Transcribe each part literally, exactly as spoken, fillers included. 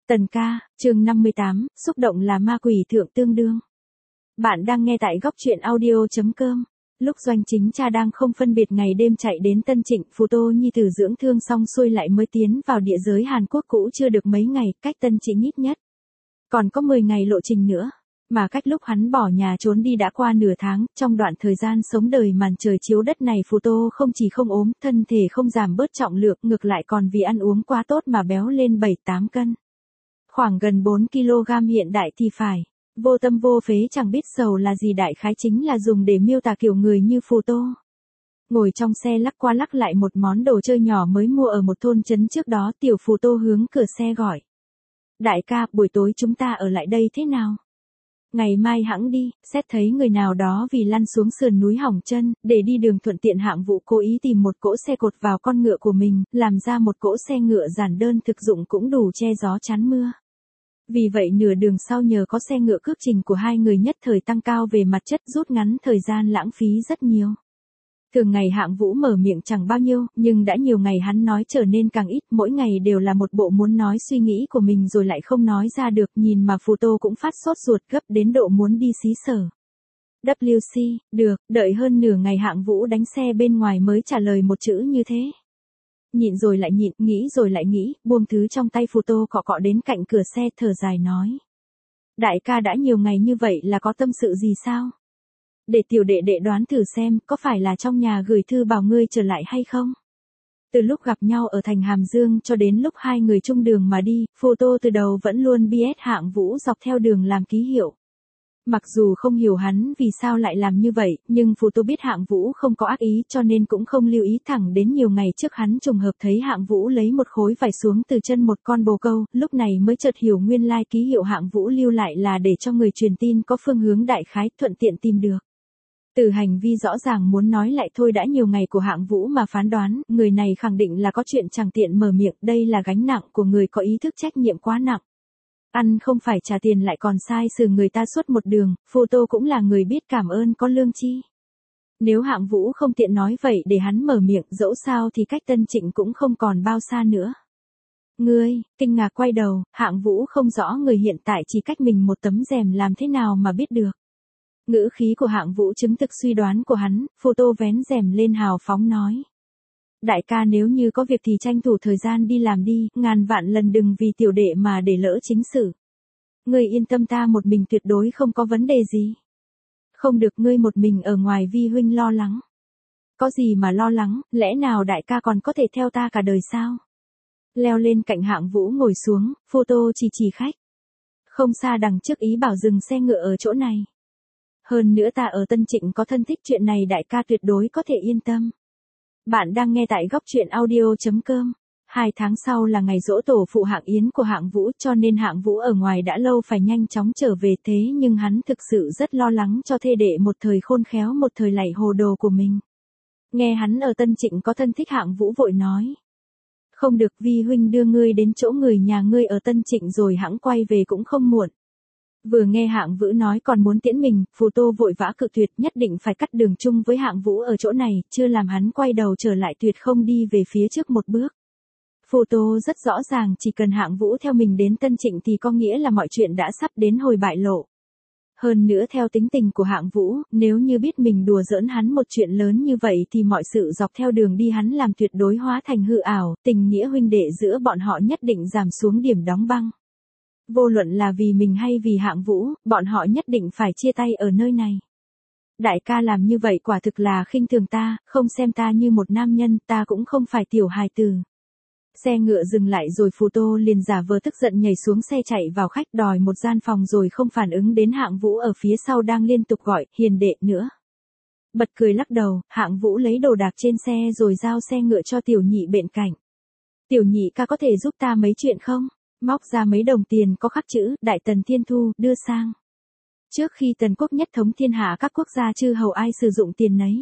Tần ca, chương năm mươi tám, xúc động là ma quỷ thượng tương đương. Bạn đang nghe tại góc truyện audio.com. Lúc Doanh Chính Cha đang không phân biệt ngày đêm chạy đến Tân Trịnh, Phù Tô Nhi tử dưỡng thương xong xuôi lại mới tiến vào địa giới Hàn Quốc cũ chưa được mấy ngày, cách Tân Trịnh ít nhất. Còn có mười ngày lộ trình nữa. Mà cách lúc hắn bỏ nhà trốn đi đã qua nửa tháng, trong đoạn thời gian sống đời màn trời chiếu đất này Phù Tô không chỉ không ốm, thân thể không giảm bớt trọng lượng, ngược lại còn vì ăn uống quá tốt mà béo lên bảy tám cân. Khoảng gần bốn ki lô gam hiện đại thì phải. Vô tâm vô phế chẳng biết sầu là gì, đại khái chính là dùng để miêu tả kiểu người như Phù Tô. Ngồi trong xe lắc qua lắc lại một món đồ chơi nhỏ mới mua ở một thôn trấn trước đó, tiểu Phù Tô hướng cửa xe gọi. Đại ca, buổi tối chúng ta ở lại đây thế nào? Ngày mai hẵng đi. Xét thấy người nào đó vì lăn xuống sườn núi hỏng chân, để đi đường thuận tiện Hạng Vũ cố ý tìm một cỗ xe cột vào con ngựa của mình, làm ra một cỗ xe ngựa giản đơn thực dụng cũng đủ che gió chắn mưa. Vì vậy nửa đường sau nhờ có xe ngựa cước trình của hai người nhất thời tăng cao về mặt chất, rút ngắn thời gian lãng phí rất nhiều. Thường ngày Hạng Vũ mở miệng chẳng bao nhiêu, nhưng đã nhiều ngày hắn nói trở nên càng ít, mỗi ngày đều là một bộ muốn nói suy nghĩ của mình rồi lại không nói ra được, nhìn mà Phù Tô cũng phát sốt ruột gấp đến độ muốn đi xí sở. vê xê, được, đợi hơn nửa ngày Hạng Vũ đánh xe bên ngoài mới trả lời một chữ như thế. Nhịn rồi lại nhịn, nghĩ rồi lại nghĩ, buông thứ trong tay Phù Tô cọ cọ đến cạnh cửa xe thở dài nói. Đại ca đã nhiều ngày như vậy là có tâm sự gì sao? Để tiểu đệ đệ đoán thử xem, có phải là trong nhà gửi thư bảo ngươi trở lại hay không? Từ lúc gặp nhau ở thành Hàm Dương cho đến lúc hai người chung đường mà đi, Phù Tô từ đầu vẫn luôn bi ét Hạng Vũ dọc theo đường làm ký hiệu. Mặc dù không hiểu hắn vì sao lại làm như vậy, nhưng Phù Tô biết Hạng Vũ không có ác ý cho nên cũng không lưu ý, thẳng đến nhiều ngày trước hắn trùng hợp thấy Hạng Vũ lấy một khối vải xuống từ chân một con bồ câu, lúc này mới chợt hiểu nguyên lai ký hiệu Hạng Vũ lưu lại là để cho người truyền tin có phương hướng đại khái, thuận tiện tìm được. Từ hành vi rõ ràng muốn nói lại thôi đã nhiều ngày của Hạng Vũ mà phán đoán, người này khẳng định là có chuyện chẳng tiện mở miệng, đây là gánh nặng của người có ý thức trách nhiệm quá nặng. Ăn không phải trả tiền lại còn sai xử người ta suốt một đường, Phù Tô cũng là người biết cảm ơn có lương chi. Nếu Hạng Vũ không tiện nói vậy để hắn mở miệng, dẫu sao thì cách Tân Trịnh cũng không còn bao xa nữa. Ngươi, kinh ngạc quay đầu, Hạng Vũ không rõ người hiện tại chỉ cách mình một tấm rèm làm thế nào mà biết được. Ngữ khí của Hạng Vũ chứng thực suy đoán của hắn, Phù Tô vén rèm lên hào phóng nói. Đại ca nếu như có việc thì tranh thủ thời gian đi làm đi, ngàn vạn lần đừng vì tiểu đệ mà để lỡ chính sự. Ngươi yên tâm, ta một mình tuyệt đối không có vấn đề gì. Không được, ngươi một mình ở ngoài vi huynh lo lắng. Có gì mà lo lắng, lẽ nào đại ca còn có thể theo ta cả đời sao? Leo lên cạnh Hạng Vũ ngồi xuống, Phù Tô chỉ chỉ khách. Không xa đằng trước ý bảo dừng xe ngựa ở chỗ này. Hơn nữa ta ở Tân Trịnh có thân thích, chuyện này đại ca tuyệt đối có thể yên tâm. Bạn đang nghe tại góc truyện audio.com. Hai tháng sau là ngày giỗ tổ phụ Hạng Yến của Hạng Vũ, cho nên Hạng Vũ ở ngoài đã lâu phải nhanh chóng trở về, thế nhưng hắn thực sự rất lo lắng cho thê đệ một thời khôn khéo một thời lại hồ đồ của mình. Nghe hắn ở Tân Trịnh có thân thích, Hạng Vũ vội nói. Không được, vi huynh đưa ngươi đến chỗ người nhà ngươi ở Tân Trịnh rồi hẵng quay về cũng không muộn. Vừa nghe Hạng Vũ nói còn muốn tiễn mình, Phù Tô vội vã cự tuyệt, nhất định phải cắt đường chung với Hạng Vũ ở chỗ này, chưa làm hắn quay đầu trở lại tuyệt không đi về phía trước một bước. Phù Tô rất rõ ràng chỉ cần Hạng Vũ theo mình đến Tân Trịnh thì có nghĩa là mọi chuyện đã sắp đến hồi bại lộ. Hơn nữa theo tính tình của Hạng Vũ, nếu như biết mình đùa giỡn hắn một chuyện lớn như vậy thì mọi sự dọc theo đường đi hắn làm tuyệt đối hóa thành hư ảo, tình nghĩa huynh đệ giữa bọn họ nhất định giảm xuống điểm đóng băng. Vô luận là vì mình hay vì Hạng Vũ, bọn họ nhất định phải chia tay ở nơi này. Đại ca làm như vậy quả thực là khinh thường ta, không xem ta như một nam nhân, ta cũng không phải tiểu hài tử. Xe ngựa dừng lại rồi Phù Tô liền giả vờ tức giận nhảy xuống xe chạy vào khách đòi một gian phòng rồi không phản ứng đến Hạng Vũ ở phía sau đang liên tục gọi, hiền đệ nữa. Bật cười lắc đầu, Hạng Vũ lấy đồ đạc trên xe rồi giao xe ngựa cho tiểu nhị bên cạnh. Tiểu nhị ca có thể giúp ta mấy chuyện không? Móc ra mấy đồng tiền có khắc chữ Đại Tần Thiên Thu, đưa sang. Trước khi Tần Quốc nhất thống thiên hạ các quốc gia chư hầu ai sử dụng tiền nấy.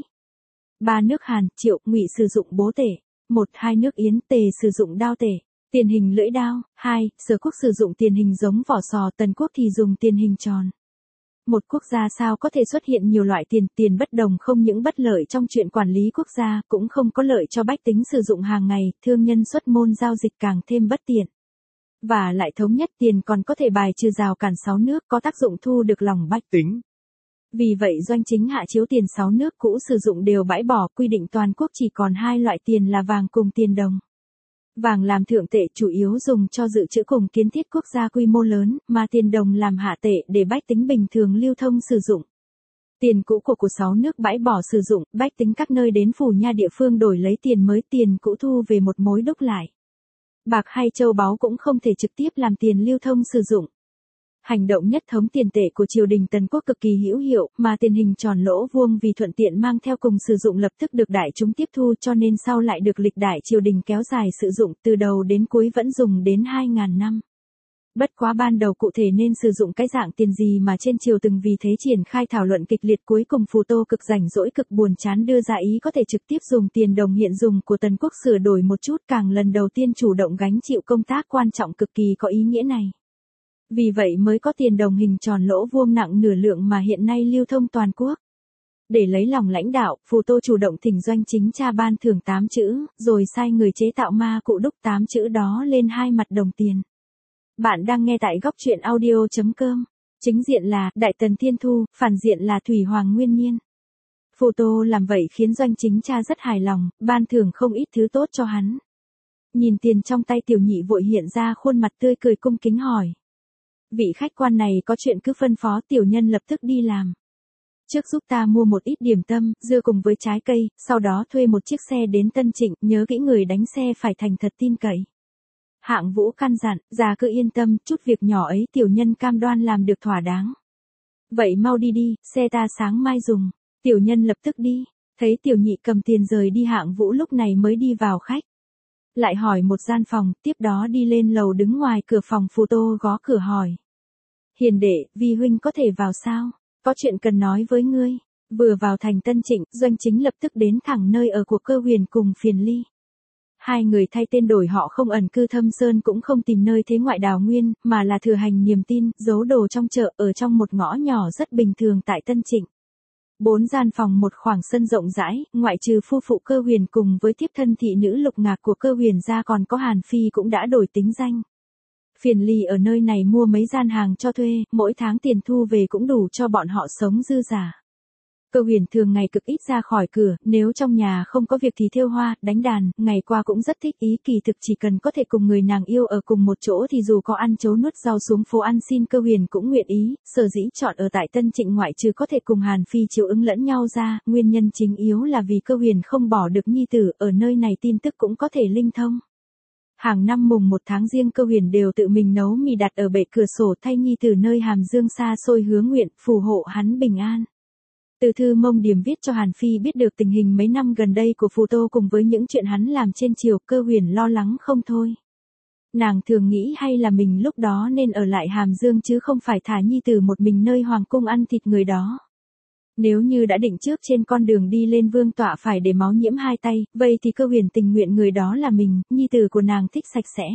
Ba nước Hàn, Triệu, Ngụy sử dụng bố tể. Một, hai nước Yến, Tề sử dụng đao tể. Tiền hình lưỡi đao. Hai, Sở Quốc sử dụng tiền hình giống vỏ sò, Tần Quốc thì dùng tiền hình tròn. Một quốc gia sao có thể xuất hiện nhiều loại tiền, tiền bất đồng không những bất lợi trong chuyện quản lý quốc gia, cũng không có lợi cho bách tính sử dụng hàng ngày, thương nhân xuất môn giao dịch càng thêm bất tiện. Và lại thống nhất tiền còn có thể bài trừ rào cản sáu nước, có tác dụng thu được lòng bách tính. Vì vậy Doanh Chính hạ chiếu tiền sáu nước cũ sử dụng đều bãi bỏ, quy định toàn quốc chỉ còn hai loại tiền là vàng cùng tiền đồng. Vàng làm thượng tệ chủ yếu dùng cho dự trữ cùng kiến thiết quốc gia quy mô lớn, mà tiền đồng làm hạ tệ để bách tính bình thường lưu thông sử dụng. Tiền cũ của của sáu nước bãi bỏ sử dụng, bách tính các nơi đến phủ nha địa phương đổi lấy tiền mới, tiền cũ thu về một mối đúc lại. Bạc hay châu báu cũng không thể trực tiếp làm tiền lưu thông sử dụng. Hành động nhất thống tiền tệ của triều đình Tần Quốc cực kỳ hữu hiệu, mà tiền hình tròn lỗ vuông vì thuận tiện mang theo cùng sử dụng lập tức được đại chúng tiếp thu, cho nên sau lại được lịch đại triều đình kéo dài sử dụng, từ đầu đến cuối vẫn dùng đến hai nghìn năm. Bất quá ban đầu cụ thể nên sử dụng cái dạng tiền gì mà trên triều từng vì thế triển khai thảo luận kịch liệt, cuối cùng Phù Tô cực rảnh rỗi cực buồn chán đưa ra ý có thể trực tiếp dùng tiền đồng hiện dùng của Tần Quốc sửa đổi một chút, càng lần đầu tiên chủ động gánh chịu công tác quan trọng cực kỳ có ý nghĩa này. Vì vậy mới có tiền đồng hình tròn lỗ vuông nặng nửa lượng mà hiện nay lưu thông toàn quốc. Để lấy lòng lãnh đạo, Phù Tô chủ động thỉnh Doanh Chính cha ban thưởng tám chữ, rồi sai người chế tạo ma cụ đúc tám chữ đó lên hai mặt đồng tiền. Bạn đang nghe tại góc truyện audio chấm com. Chính diện là Đại Tần Thiên Thu, phản diện là Thủy Hoàng Nguyên Niên. Phù Tô làm vậy khiến Doanh Chính cha rất hài lòng, ban thưởng không ít thứ tốt cho hắn. Nhìn tiền trong tay tiểu nhị vội hiện ra khuôn mặt tươi cười cung kính hỏi. Vị khách quan này có chuyện cứ phân phó, tiểu nhân lập tức đi làm. Trước giúp ta mua một ít điểm tâm, dưa cùng với trái cây, sau đó thuê một chiếc xe đến Tân Trịnh, nhớ kỹ người đánh xe phải thành thật tin cậy. Hạng Vũ căn dặn, già cứ yên tâm, chút việc nhỏ ấy tiểu nhân cam đoan làm được thỏa đáng. Vậy mau đi đi, xe ta sáng mai dùng. Tiểu nhân lập tức đi. Thấy tiểu nhị cầm tiền rời đi, Hạng Vũ lúc này mới đi vào khách. Lại hỏi một gian phòng, tiếp đó đi lên lầu đứng ngoài cửa phòng. Phù Tô gõ cửa hỏi. Hiền đệ, vi huynh có thể vào sao? Có chuyện cần nói với ngươi. Vừa vào thành Tân Trịnh, Doanh Chính lập tức đến thẳng nơi ở của Cơ Huyền cùng Phiền Ly. Hai người thay tên đổi họ, không ẩn cư thâm sơn cũng không tìm nơi thế ngoại đào nguyên, mà là thừa hành niềm tin, giấu đồ trong chợ ở trong một ngõ nhỏ rất bình thường tại Tân Trịnh. Bốn gian phòng một khoảng sân rộng rãi, ngoại trừ phu phụ Cơ Huyền cùng với thiếp thân thị nữ Lục Ngạc của Cơ Huyền ra, còn có Hàn Phi cũng đã đổi tính danh. Phiền Ly ở nơi này mua mấy gian hàng cho thuê, mỗi tháng tiền thu về cũng đủ cho bọn họ sống dư giả. Cơ Huyền thường ngày cực ít ra khỏi cửa, nếu trong nhà không có việc thì thêu hoa, đánh đàn, ngày qua cũng rất thích ý, kỳ thực chỉ cần có thể cùng người nàng yêu ở cùng một chỗ thì dù có ăn chấu nuốt rau xuống phố ăn xin Cơ Huyền cũng nguyện ý, sở dĩ chọn ở tại Tân Trịnh ngoại trừ có thể cùng Hàn Phi chiếu ứng lẫn nhau ra, nguyên nhân chính yếu là vì Cơ Huyền không bỏ được nhi tử, ở nơi này tin tức cũng có thể linh thông. Hàng năm mùng một tháng riêng Cơ Huyền đều tự mình nấu mì đặt ở bệ cửa sổ thay nhi tử nơi hàm dương xa xôi hứa nguyện, phù hộ hắn bình an. Từ thư Mông Điềm viết cho Hàn Phi biết được tình hình mấy năm gần đây của Phù Tô cùng với những chuyện hắn làm trên triều, Cơ Huyền lo lắng không thôi. Nàng thường nghĩ hay là mình lúc đó nên ở lại Hàm Dương chứ không phải thả nhi tử một mình nơi hoàng cung ăn thịt người đó. Nếu như đã định trước trên con đường đi lên vương tọa phải để máu nhiễm hai tay, vậy thì Cơ Huyền tình nguyện người đó là mình, nhi tử của nàng thích sạch sẽ.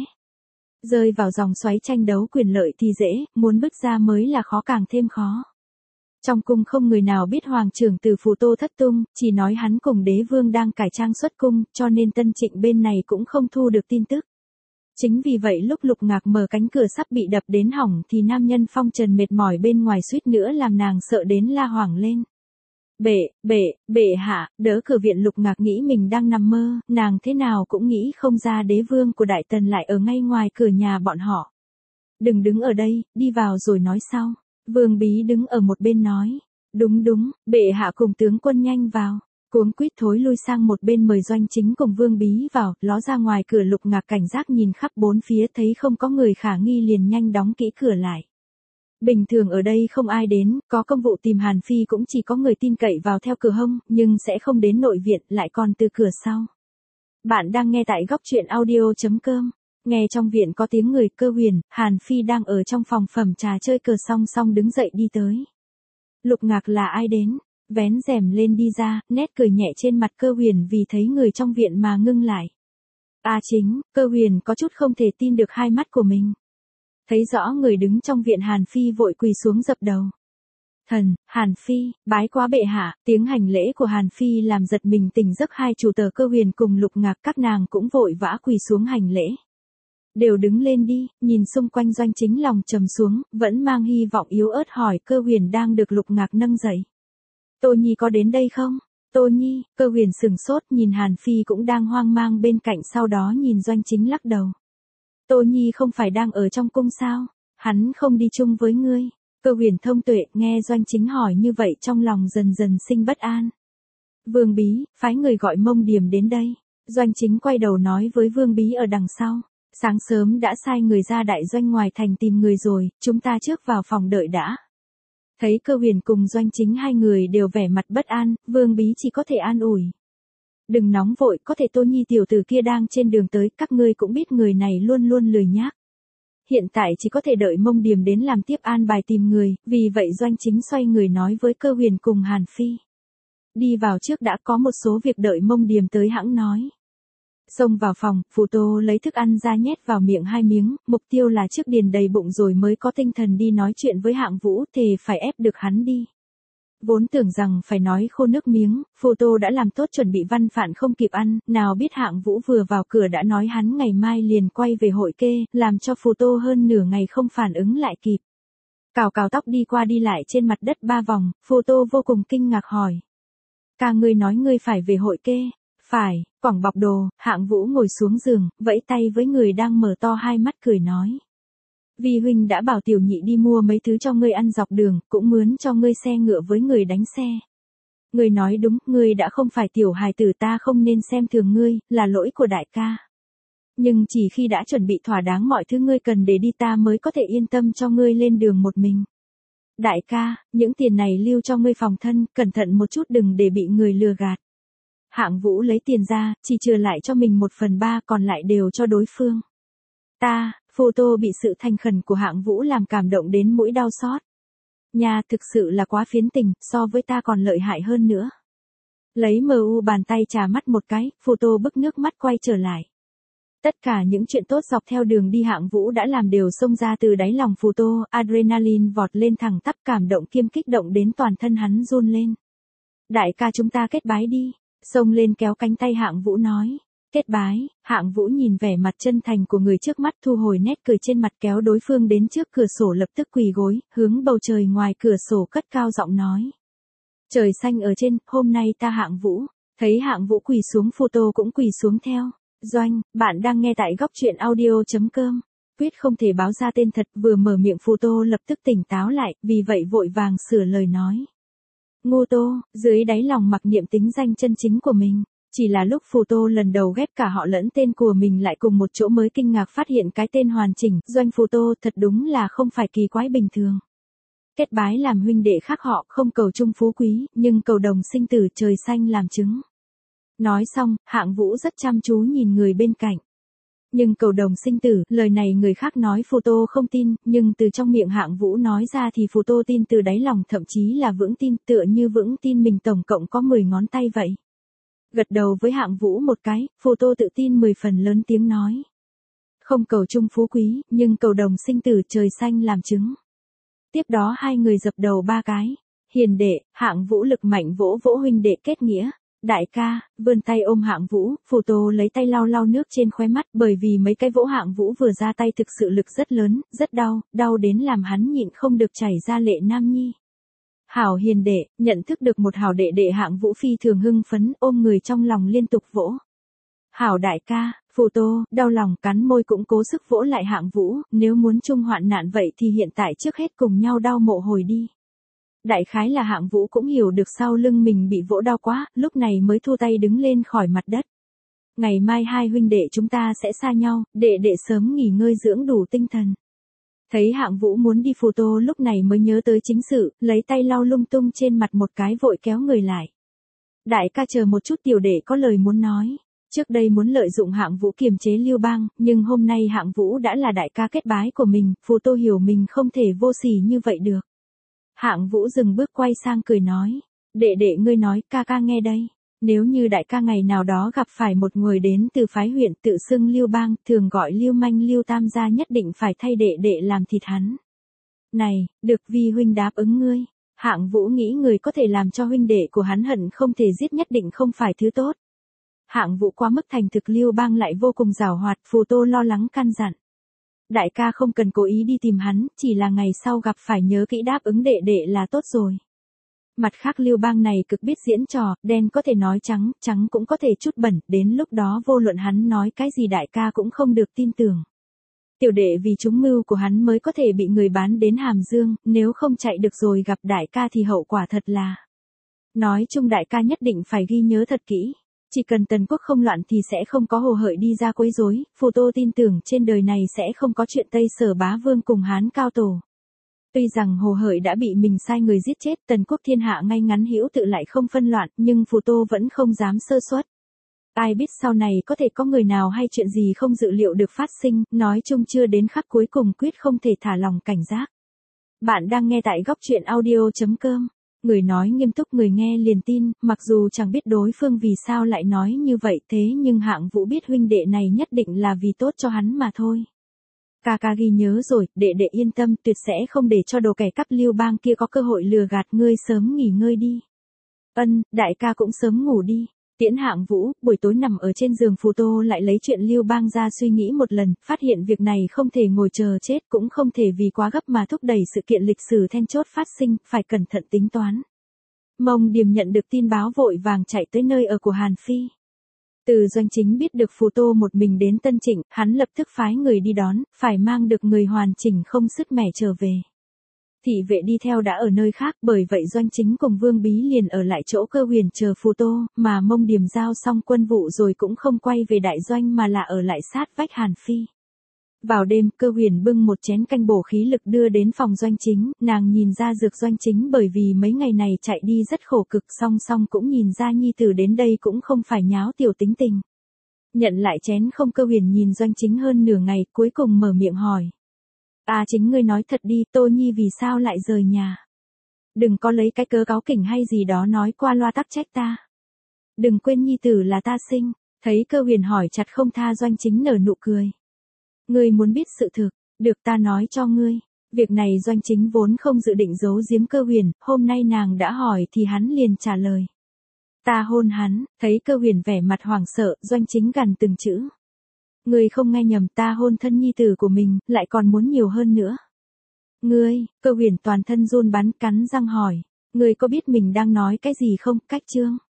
Rơi vào dòng xoáy tranh đấu quyền lợi thì dễ, muốn bứt ra mới là khó, càng thêm khó. Trong cung không người nào biết hoàng trưởng từ Phù Tô thất tung, chỉ nói hắn cùng đế vương đang cải trang xuất cung, cho nên Tân Trịnh bên này cũng không thu được tin tức. Chính vì vậy lúc Lục Ngạc mở cánh cửa sắp bị đập đến hỏng thì nam nhân phong trần mệt mỏi bên ngoài suýt nữa làm nàng sợ đến la hoảng lên. Bệ, bệ, bệ hạ, đỡ cửa viện. Lục Ngạc nghĩ mình đang nằm mơ, nàng thế nào cũng nghĩ không ra đế vương của Đại Tần lại ở ngay ngoài cửa nhà bọn họ. Đừng đứng ở đây, đi vào rồi nói sau. Vương Bí đứng ở một bên nói. Đúng đúng, bệ hạ cùng tướng quân nhanh vào. Cuống quýt thối lui sang một bên mời Doanh Chính cùng Vương Bí vào, ló ra ngoài cửa. Lục Ngạc cảnh giác nhìn khắp bốn phía thấy không có người khả nghi liền nhanh đóng kỹ cửa lại. Bình thường ở đây không ai đến, có công vụ tìm Hàn Phi cũng chỉ có người tin cậy vào theo cửa hông, nhưng sẽ không đến nội viện, lại còn từ cửa sau. Bạn đang nghe tại góc truyện audio chấm com. Nghe trong viện có tiếng người. Cơ Huyền, Hàn Phi đang ở trong phòng phẩm trà chơi cờ song song đứng dậy đi tới. Lục Ngạc là ai đến? Vén rèm lên đi ra, nét cười nhẹ trên mặt Cơ Huyền vì thấy người trong viện mà ngưng lại. A Chính, Cơ Huyền có chút không thể tin được hai mắt của mình. Thấy rõ người đứng trong viện, Hàn Phi vội quỳ xuống dập đầu. Thần, Hàn Phi, bái quá bệ hạ. Tiếng hành lễ của Hàn Phi làm giật mình tỉnh giấc hai chủ tớ Cơ Huyền cùng Lục Ngạc, các nàng cũng vội vã quỳ xuống hành lễ. Đều đứng lên đi, nhìn xung quanh Doanh Chính lòng trầm xuống, vẫn mang hy vọng yếu ớt hỏi Cơ Huyền đang được Lục Ngạc nâng dậy. Tô Nhi có đến đây không? Tô Nhi, Cơ Huyền sừng sốt nhìn Hàn Phi cũng đang hoang mang bên cạnh, sau đó nhìn Doanh Chính lắc đầu. Tô Nhi không phải đang ở trong cung sao? Hắn không đi chung với ngươi. Cơ Huyền thông tuệ nghe Doanh Chính hỏi như vậy trong lòng dần dần sinh bất an. Vương Bí, phái người gọi Mông Điềm đến đây. Doanh Chính quay đầu nói với Vương Bí ở đằng sau. Sáng sớm đã sai người ra đại doanh ngoài thành tìm người rồi, chúng ta trước vào phòng đợi đã. Thấy Cơ Huyền cùng Doanh Chính hai người đều vẻ mặt bất an, Vương Bí chỉ có thể an ủi. Đừng nóng vội, có thể Tô Nhi tiểu tử kia đang trên đường tới, các ngươi cũng biết người này luôn luôn lười nhác. Hiện tại chỉ có thể đợi Mông Điềm đến làm tiếp an bài tìm người, vì vậy Doanh Chính xoay người nói với Cơ Huyền cùng Hàn Phi. Đi vào trước đã, có một số việc đợi Mông Điềm tới hãng nói. Xông vào phòng, Phù Tô lấy thức ăn ra nhét vào miệng hai miếng, mục tiêu là trước điền đầy bụng rồi mới có tinh thần đi nói chuyện với Hạng Vũ, thề phải ép được hắn đi. Vốn tưởng rằng phải nói khô nước miếng, Phù Tô đã làm tốt chuẩn bị văn phản không kịp ăn, nào biết Hạng Vũ vừa vào cửa đã nói hắn ngày mai liền quay về hội kê, làm cho Phù Tô hơn nửa ngày không phản ứng lại kịp. Cào cào tóc đi qua đi lại trên mặt đất ba vòng, Phù Tô vô cùng kinh ngạc hỏi. Ca ngươi nói ngươi phải về hội kê. Phải, quẳng bọc đồ, Hạng Vũ ngồi xuống giường, vẫy tay với người đang mở to hai mắt cười nói. Vi huynh đã bảo tiểu nhị đi mua mấy thứ cho ngươi ăn dọc đường, cũng mướn cho ngươi xe ngựa với người đánh xe. Ngươi nói đúng, ngươi đã không phải tiểu hài tử, ta không nên xem thường ngươi, là lỗi của đại ca. Nhưng chỉ khi đã chuẩn bị thỏa đáng mọi thứ ngươi cần để đi ta mới có thể yên tâm cho ngươi lên đường một mình. Đại ca, những tiền này lưu cho ngươi phòng thân, cẩn thận một chút đừng để bị người lừa gạt. Hạng Vũ lấy tiền ra, chỉ trừ lại cho mình một phần ba còn lại đều cho đối phương. Ta, Phù Tô bị sự thành khẩn của Hạng Vũ làm cảm động đến mũi đau xót. Nhà thực sự là quá phiến tình, so với ta còn lợi hại hơn nữa. Lấy mờ u bàn tay trà mắt một cái, Phù Tô bức nước mắt quay trở lại. Tất cả những chuyện tốt dọc theo đường đi Hạng Vũ đã làm đều xông ra từ đáy lòng Phù Tô, adrenaline vọt lên thẳng tắp, cảm động kiêm kích động đến toàn thân hắn run lên. Đại ca chúng ta kết bái đi. Xông lên kéo cánh tay Hạng Vũ nói. Kết bái, Hạng Vũ nhìn vẻ mặt chân thành của người trước mắt, thu hồi nét cười trên mặt, kéo đối phương đến trước cửa sổ, lập tức quỳ gối, hướng bầu trời ngoài cửa sổ cất cao giọng nói. Trời xanh ở trên, hôm nay ta Hạng Vũ. Thấy Hạng Vũ quỳ xuống, Phù Tô cũng quỳ xuống theo. Doanh, bạn đang nghe tại góc truyện audio chấm com. Quyết không thể báo ra tên thật, vừa mở miệng Phù Tô lập tức tỉnh táo lại, vì vậy vội vàng sửa lời nói. Ngô Tô, dưới đáy lòng mặc niệm tính danh chân chính của mình. Chỉ là lúc Phù Tô lần đầu ghép cả họ lẫn tên của mình lại cùng một chỗ mới kinh ngạc phát hiện cái tên hoàn chỉnh, Doanh Phù Tô, thật đúng là không phải kỳ quái bình thường. Kết bái làm huynh đệ khác họ, không cầu chung phú quý, nhưng cầu đồng sinh tử, trời xanh làm chứng. Nói xong, Hạng Vũ rất chăm chú nhìn người bên cạnh. Nhưng cầu đồng sinh tử, lời này người khác nói Phù Tô không tin, nhưng từ trong miệng Hạng Vũ nói ra thì Phù Tô tin từ đáy lòng, thậm chí là vững tin, tựa như vững tin mình tổng cộng có mười ngón tay vậy. Gật đầu với Hạng Vũ một cái, Phù Tô tự tin mười phần lớn tiếng nói. Không cầu chung phú quý, nhưng cầu đồng sinh tử, trời xanh làm chứng. Tiếp đó hai người dập đầu ba cái. Hiền đệ, Hạng Vũ lực mạnh vỗ vỗ huynh đệ kết nghĩa. Đại ca, vươn tay ôm Hạng Vũ, Phù Tô lấy tay lau lau nước trên khóe mắt, bởi vì mấy cái vỗ Hạng Vũ vừa ra tay thực sự lực rất lớn, rất đau, đau đến làm hắn nhịn không được chảy ra lệ nam nhi. Hảo hiền đệ, nhận thức được một hảo đệ đệ Hạng Vũ phi thường hưng phấn, ôm người trong lòng liên tục vỗ. Hảo đại ca, Phù Tô, đau lòng cắn môi cũng cố sức vỗ lại Hạng Vũ, nếu muốn chung hoạn nạn vậy thì hiện tại trước hết cùng nhau đau mộ hồi đi. Đại khái là Hạng Vũ cũng hiểu được sau lưng mình bị vỗ đau quá, lúc này mới thu tay đứng lên khỏi mặt đất. Ngày mai hai huynh đệ chúng ta sẽ xa nhau, đệ đệ sớm nghỉ ngơi dưỡng đủ tinh thần. Thấy Hạng Vũ muốn đi, Phù Tô lúc này mới nhớ tới chính sự, lấy tay lau lung tung trên mặt một cái vội kéo người lại. Đại ca chờ một chút, tiểu đệ có lời muốn nói. Trước đây muốn lợi dụng Hạng Vũ kiềm chế Lưu Bang, nhưng hôm nay Hạng Vũ đã là đại ca kết bái của mình, Phù Tô hiểu mình không thể vô sỉ như vậy được. Hạng Vũ dừng bước quay sang cười nói, đệ đệ ngươi nói, ca ca nghe đây. Nếu như đại ca ngày nào đó gặp phải một người đến từ phái huyện tự xưng Lưu Bang, thường gọi Lưu Manh Lưu Tam gia, nhất định phải thay đệ đệ làm thịt hắn. Này, được, vi huynh đáp ứng ngươi. Hạng Vũ nghĩ người có thể làm cho huynh đệ của hắn hận không thể giết nhất định không phải thứ tốt. Hạng Vũ quá mức thành thực, Lưu Bang lại vô cùng giàu hoạt, Phù Tô lo lắng căn dặn. đại ca không cần cố ý đi tìm hắn, chỉ là ngày sau gặp phải nhớ kỹ đáp ứng đệ đệ là tốt rồi. Mặt khác Lưu Bang này cực biết diễn trò, đen có thể nói trắng, trắng cũng có thể chút bẩn, đến lúc đó vô luận hắn nói cái gì đại ca cũng không được tin tưởng. Tiểu đệ vì trúng mưu của hắn mới có thể bị người bán đến Hàm Dương, nếu không chạy được rồi gặp đại ca thì hậu quả thật là. Nói chung đại ca nhất định phải ghi nhớ thật kỹ. Chỉ cần Tần Quốc không loạn thì sẽ không có Hồ Hợi đi ra quấy rối, Phù Tô tin tưởng trên đời này sẽ không có chuyện Tây Sở Bá Vương cùng Hán Cao Tổ. Tuy rằng Hồ Hợi đã bị mình sai người giết chết, Tần Quốc thiên hạ ngay ngắn hữu tự lại không phân loạn, nhưng Phù Tô vẫn không dám sơ suất. Ai biết sau này có thể có người nào hay chuyện gì không dự liệu được phát sinh, nói chung chưa đến khắc cuối cùng quyết không thể thả lòng cảnh giác. Bạn đang nghe tại góc truyện audio chấm com. Người nói nghiêm túc người nghe liền tin, mặc dù chẳng biết đối phương vì sao lại nói như vậy thế nhưng Hạng Vũ biết huynh đệ này nhất định là vì tốt cho hắn mà thôi. Ca ca ghi nhớ rồi, đệ đệ yên tâm tuyệt sẽ không để cho đồ kẻ cắp Lưu Bang kia có cơ hội lừa gạt ngươi, sớm nghỉ ngơi đi. Ân, đại ca cũng sớm ngủ đi. Tiễn Hạng Vũ, buổi tối nằm ở trên giường Phù Tô lại lấy chuyện Lưu Bang ra suy nghĩ một lần, phát hiện việc này không thể ngồi chờ chết cũng không thể vì quá gấp mà thúc đẩy sự kiện lịch sử then chốt phát sinh, phải cẩn thận tính toán. Mông Điềm nhận được tin báo vội vàng chạy tới nơi ở của Hàn Phi. Từ Doanh Chính biết được Phù Tô một mình đến Tân Trịnh, hắn lập tức phái người đi đón, phải mang được người hoàn chỉnh không sứt mẻ trở về. Thị vệ đi theo đã ở nơi khác, bởi vậy Doanh Chính cùng Vương Bí liền ở lại chỗ Cơ Huyền chờ Phù Tô, mà Mông Điềm giao xong quân vụ rồi cũng không quay về đại doanh mà là ở lại sát vách Hàn Phi. Vào đêm, Cơ Huyền bưng một chén canh bổ khí lực đưa đến phòng Doanh Chính, nàng nhìn ra dược Doanh Chính bởi vì mấy ngày này chạy đi rất khổ cực, song song cũng nhìn ra nhi tử đến đây cũng không phải nháo tiểu tính tình. Nhận lại chén không, Cơ Huyền nhìn Doanh Chính hơn nửa ngày, cuối cùng mở miệng hỏi. À chính ngươi nói thật đi, Tô Nhi vì sao lại rời nhà? Đừng có lấy cái cớ cáu kỉnh hay gì đó nói qua loa tắc trách ta. Đừng quên nhi tử là ta sinh, thấy Cơ Huyền hỏi chặt không tha, Doanh Chính nở nụ cười. Ngươi muốn biết sự thực, được ta nói cho ngươi. Việc này Doanh Chính vốn không dự định giấu giếm Cơ Huyền, hôm nay nàng đã hỏi thì hắn liền trả lời. Ta hôn hắn, thấy Cơ Huyền vẻ mặt hoảng sợ, Doanh Chính gằn từng chữ. Ngươi không nghe nhầm, ta hôn thân nhi tử của mình, lại còn muốn nhiều hơn nữa. Ngươi, Cơ Huyền toàn thân run bắn cắn răng hỏi. Ngươi có biết mình đang nói cái gì không, cách chương?